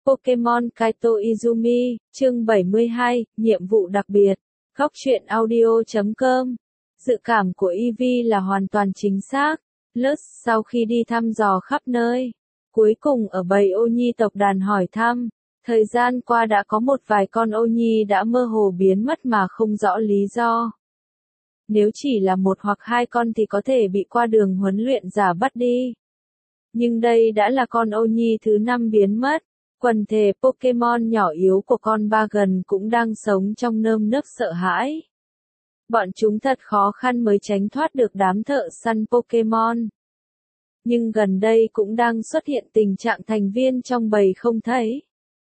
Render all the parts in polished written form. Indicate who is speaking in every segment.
Speaker 1: Pokemon Kaito Izumi, chương 72, nhiệm vụ đặc biệt. Góc truyện audio.com. Dự cảm của Eevee là hoàn toàn chính xác. Lutz sau khi đi thăm dò khắp nơi, cuối cùng ở bầy ô nhi tộc đàn hỏi thăm. Thời gian qua đã có một vài con ô nhi đã mơ hồ biến mất mà không rõ lý do. Nếu chỉ là một hoặc hai con thì có thể bị qua đường huấn luyện giả bắt đi. Nhưng đây đã là con ô nhi thứ 5 biến mất. Quần thể Pokemon nhỏ yếu của con Bagon cũng đang sống trong nơm nớp sợ hãi. Bọn chúng thật khó khăn mới tránh thoát được đám thợ săn Pokemon. Nhưng gần đây cũng đang xuất hiện tình trạng thành viên trong bầy không thấy.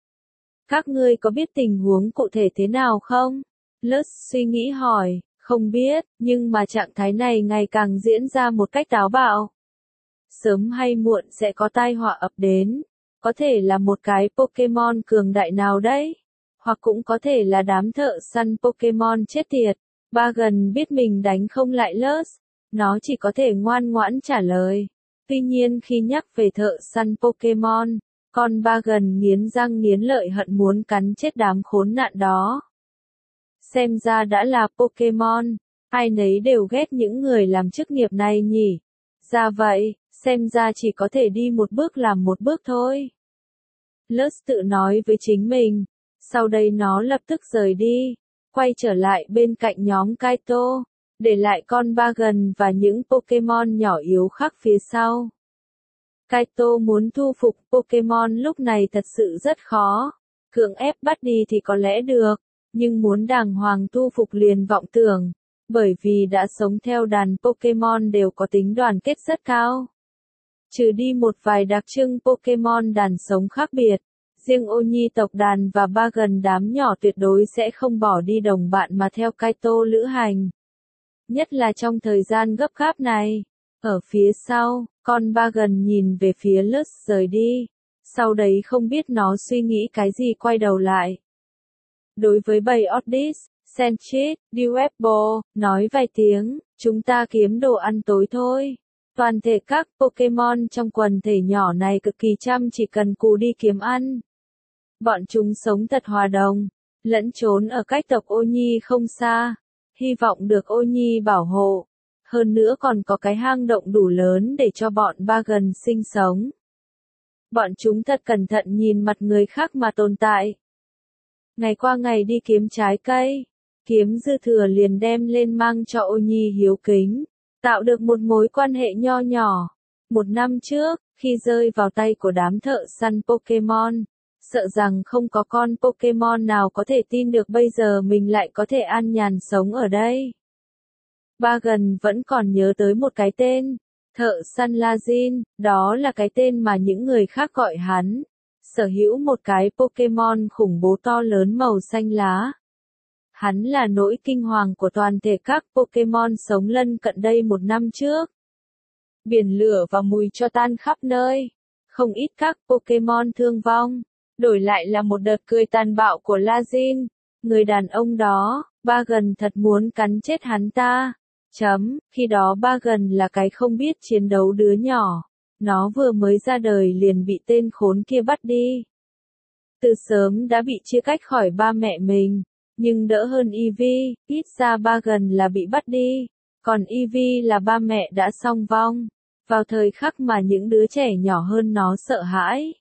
Speaker 1: Các ngươi có biết tình huống cụ thể thế nào không? Lutz suy nghĩ hỏi, không biết, nhưng mà trạng thái này ngày càng diễn ra một cách táo bạo. Sớm hay muộn sẽ có tai họa ập đến. Có thể là một cái Pokemon cường đại nào đấy, hoặc cũng có thể là đám thợ săn Pokemon chết tiệt. Bagon biết mình đánh không lại Lutz, nó chỉ có thể ngoan ngoãn trả lời. Tuy nhiên khi nhắc về thợ săn Pokemon, con Bagon nghiến răng nghiến lợi hận muốn cắn chết đám khốn nạn đó. Xem ra đã là Pokemon, ai nấy đều ghét những người làm chức nghiệp này nhỉ. Ra vậy, xem ra chỉ có thể đi một bước làm một bước thôi. Lutz tự nói với chính mình, sau đây nó lập tức rời đi, quay trở lại bên cạnh nhóm Kaito, để lại con Bagon và những Pokemon nhỏ yếu khác phía sau. Kaito muốn thu phục Pokemon lúc này thật sự rất khó, cưỡng ép bắt đi thì có lẽ được, nhưng muốn đàng hoàng thu phục liền vọng tưởng, bởi vì đã sống theo đàn Pokemon đều có tính đoàn kết rất cao. Trừ đi một vài đặc trưng Pokemon đàn sống khác biệt, riêng ô nhi tộc đàn và Bagon đám nhỏ tuyệt đối sẽ không bỏ đi đồng bạn mà theo Kaito lữ hành. Nhất là trong thời gian gấp gáp này. Ở phía sau, con Bagon nhìn về phía Lutz rời đi. Sau đấy không biết nó suy nghĩ cái gì quay đầu lại. Đối với bầy Oddish, Sentret, Duetbo, nói vài tiếng, chúng ta kiếm đồ ăn tối thôi. Toàn thể các Pokemon trong quần thể nhỏ này cực kỳ chăm chỉ cần cù đi kiếm ăn. Bọn chúng sống thật hòa đồng, lẫn trốn ở cách tộc ô nhi không xa, hy vọng được ô nhi bảo hộ. Hơn nữa còn có cái hang động đủ lớn để cho bọn Bagon sinh sống. Bọn chúng thật cẩn thận nhìn mặt người khác mà tồn tại. Ngày qua ngày đi kiếm trái cây, kiếm dư thừa liền đem lên mang cho ô nhi hiếu kính. Tạo được một mối quan hệ nho nhỏ. Một năm trước, khi rơi vào tay của đám thợ săn Pokemon, sợ rằng không có con Pokemon nào có thể tin được bây giờ mình lại có thể an nhàn sống ở đây. Bagon vẫn còn nhớ tới một cái tên, thợ săn Lajin, đó là cái tên mà những người khác gọi hắn. Sở hữu một cái Pokemon khủng bố to lớn màu xanh lá. Hắn là nỗi kinh hoàng của toàn thể các Pokemon sống lân cận đây một năm trước. Biển lửa và mùi tro tan khắp nơi. Không ít các Pokemon thương vong. Đổi lại là một đợt cười tàn bạo của Lajin. Người đàn ông đó, Bagon thật muốn cắn chết hắn ta. Khi đó Bagon là cái không biết chiến đấu đứa nhỏ. Nó vừa mới ra đời liền bị tên khốn kia bắt đi. Từ sớm đã bị chia cách khỏi ba mẹ mình. Nhưng đỡ hơn Eevee, ít ra Bagon là bị bắt đi, còn Eevee là ba mẹ đã song vong, vào thời khắc mà những đứa trẻ nhỏ hơn nó sợ hãi.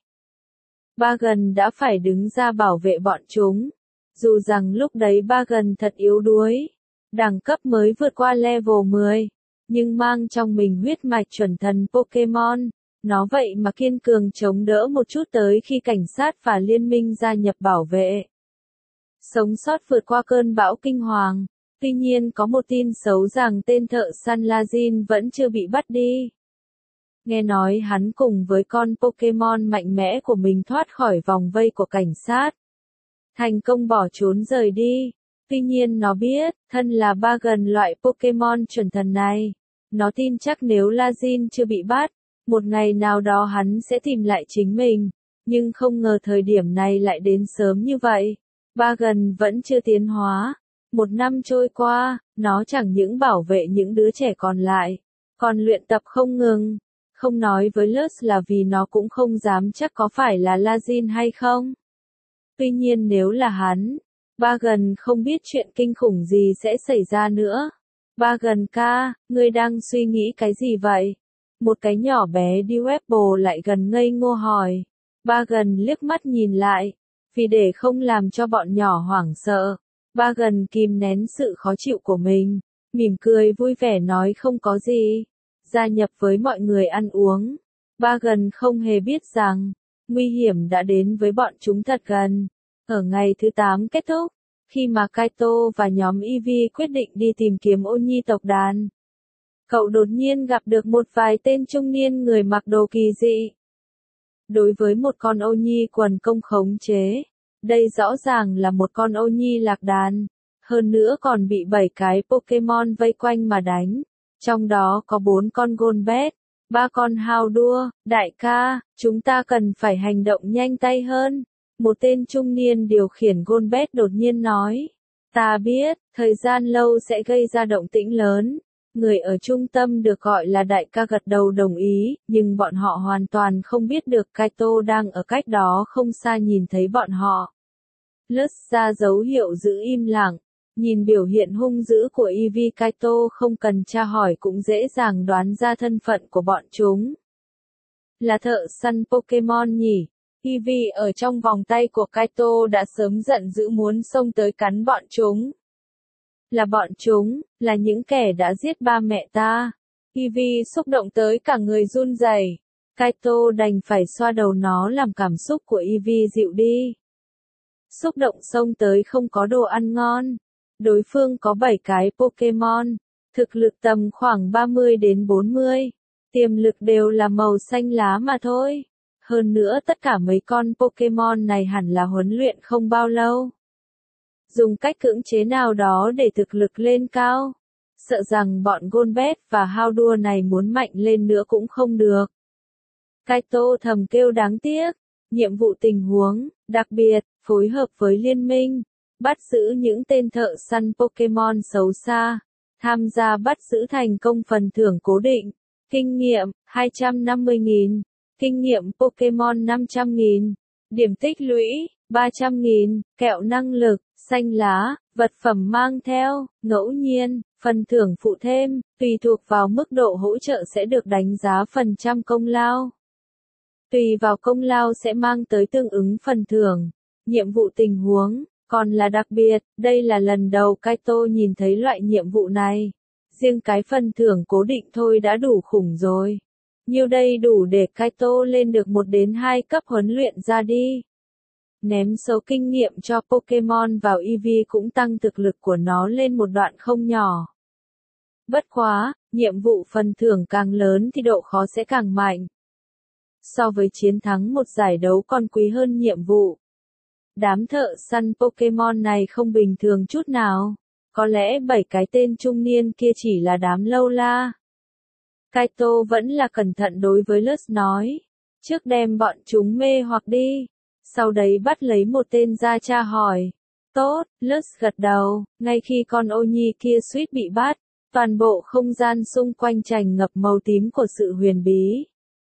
Speaker 1: Bagon đã phải đứng ra bảo vệ bọn chúng, dù rằng lúc đấy Bagon thật yếu đuối, đẳng cấp mới vượt qua level 10, nhưng mang trong mình huyết mạch chuẩn thần Pokemon, nó vậy mà kiên cường chống đỡ một chút tới khi cảnh sát và liên minh gia nhập bảo vệ. Sống sót vượt qua cơn bão kinh hoàng, tuy nhiên có một tin xấu rằng tên thợ săn Lajin vẫn chưa bị bắt đi. Nghe nói hắn cùng với con Pokemon mạnh mẽ của mình thoát khỏi vòng vây của cảnh sát. Thành công bỏ trốn rời đi. Tuy nhiên nó biết, thân là Bagon loại Pokemon chuẩn thần này. Nó tin chắc nếu Lajin chưa bị bắt, một ngày nào đó hắn sẽ tìm lại chính mình. Nhưng không ngờ thời điểm này lại đến sớm như vậy. Bagon vẫn chưa tiến hóa. Một năm trôi qua, nó chẳng những bảo vệ những đứa trẻ còn lại, còn luyện tập không ngừng. không nói với Lutz là vì nó cũng không dám chắc có phải là Lajin hay không. Tuy nhiên nếu là hắn, Bargain không biết chuyện kinh khủng gì sẽ xảy ra nữa. Bargain ca, ngươi đang suy nghĩ cái gì vậy? Một cái nhỏ bé đi web lại gần ngây ngô hỏi. Bargain liếc mắt nhìn lại, vì để không làm cho bọn nhỏ hoảng sợ. Bargain kìm nén sự khó chịu của mình, mỉm cười vui vẻ nói không có gì. Gia nhập với mọi người ăn uống. Bargain không hề biết rằng, nguy hiểm đã đến với bọn chúng thật gần. Ở ngày thứ 8 kết thúc, khi mà Kaito và nhóm Ivy quyết định đi tìm kiếm Oni tộc đàn, cậu đột nhiên gặp được một vài tên trung niên người mặc đồ kỳ dị. Đối với một con Oni quần công khống chế, đây rõ ràng là một con Oni lạc đàn, hơn nữa còn bị 7 cái Pokemon vây quanh mà đánh, trong đó có 4 con Golbat, 3 con hao đua. Đại ca, chúng ta cần phải hành động nhanh tay hơn. Một tên trung niên điều khiển Golbat đột nhiên nói. Ta biết, thời gian lâu sẽ gây ra động tĩnh lớn. Người ở trung tâm được gọi là đại ca gật đầu đồng ý, nhưng bọn họ hoàn toàn không biết được Kaito đang ở cách đó không xa nhìn thấy bọn họ. Lutz ra dấu hiệu giữ im lặng, nhìn biểu hiện hung dữ của Eevee, Kaito không cần tra hỏi cũng dễ dàng đoán ra thân phận của bọn chúng. Là thợ săn Pokemon nhỉ? Eevee ở trong vòng tay của Kaito đã sớm giận dữ muốn xông tới cắn bọn chúng. Là bọn chúng, là những kẻ đã giết ba mẹ ta. Eevee xúc động tới cả người run rẩy. Kaito đành phải xoa đầu nó làm cảm xúc của Eevee dịu đi. Xúc động xông tới không có đồ ăn ngon. Đối phương có 7 cái Pokemon, thực lực tầm khoảng 30 đến 40, tiềm lực đều là màu xanh lá mà thôi. Hơn nữa tất cả mấy con Pokemon này hẳn là huấn luyện không bao lâu. Dùng cách cưỡng chế nào đó để thực lực lên cao. Sợ rằng bọn Golbat và hao đua này muốn mạnh lên nữa cũng không được. Kaito thầm kêu đáng tiếc. Nhiệm vụ tình huống, đặc biệt, phối hợp với liên minh, bắt giữ những tên thợ săn Pokemon xấu xa, tham gia bắt giữ thành công phần thưởng cố định, kinh nghiệm, 250.000, kinh nghiệm Pokemon 500.000, điểm tích lũy, 300.000, kẹo năng lực, xanh lá, vật phẩm mang theo, ngẫu nhiên, phần thưởng phụ thêm, tùy thuộc vào mức độ hỗ trợ sẽ được đánh giá phần trăm công lao. Tùy vào công lao sẽ mang tới tương ứng phần thưởng. Nhiệm vụ tình huống, còn là đặc biệt, đây là lần đầu Kaito nhìn thấy loại nhiệm vụ này. Riêng cái phần thưởng cố định thôi đã đủ khủng rồi. Nhiêu đây đủ để Kaito lên được 1 đến 2 cấp huấn luyện ra đi. Ném số kinh nghiệm cho Pokemon vào Eevee cũng tăng thực lực của nó lên một đoạn không nhỏ. Bất quá, nhiệm vụ phần thưởng càng lớn thì độ khó sẽ càng mạnh. So với chiến thắng một giải đấu còn quý hơn nhiệm vụ. Đám thợ săn Pokemon này không bình thường chút nào. Có lẽ 7 cái tên trung niên kia chỉ là đám lâu la. Kaito vẫn là cẩn thận đối với Lutz nói. Trước đem bọn chúng mê hoặc đi. Sau đấy bắt lấy một tên ra tra hỏi. Tốt, Lutz gật đầu. Ngay khi con Oni kia suýt bị bắt, toàn bộ không gian xung quanh tràn ngập màu tím của sự huyền bí.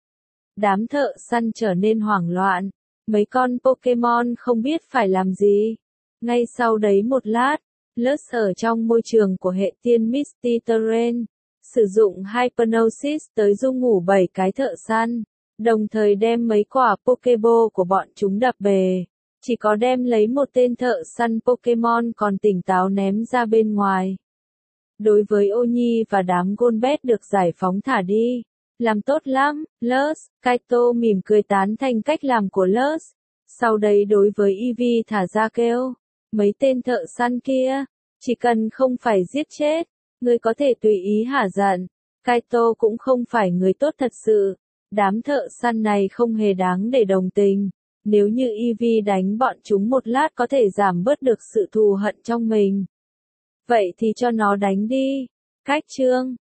Speaker 1: Đám thợ săn trở nên hoảng loạn. Mấy con Pokemon không biết phải làm gì. Ngay sau đấy một lát, Lutz ở trong môi trường của hệ tiên Misty Terrain, sử dụng Hypnosis tới du ngủ 7 cái thợ săn, đồng thời đem mấy quả Pokeball của bọn chúng đập bề. Chỉ có đem lấy một tên thợ săn Pokemon còn tỉnh táo ném ra bên ngoài. Đối với Oni và đám Golbat được giải phóng thả đi. Làm tốt lắm, Lutz. Kaito mỉm cười tán thành cách làm của Lutz. Sau đấy đối với Eevee thả ra kêu. Mấy tên thợ săn kia, chỉ cần không phải giết chết, ngươi có thể tùy ý hả giận. Kaito cũng không phải người tốt thật sự. Đám thợ săn này không hề đáng để đồng tình. Nếu như Eevee đánh bọn chúng một lát có thể giảm bớt được sự thù hận trong mình. Vậy thì cho nó đánh đi. Cách chương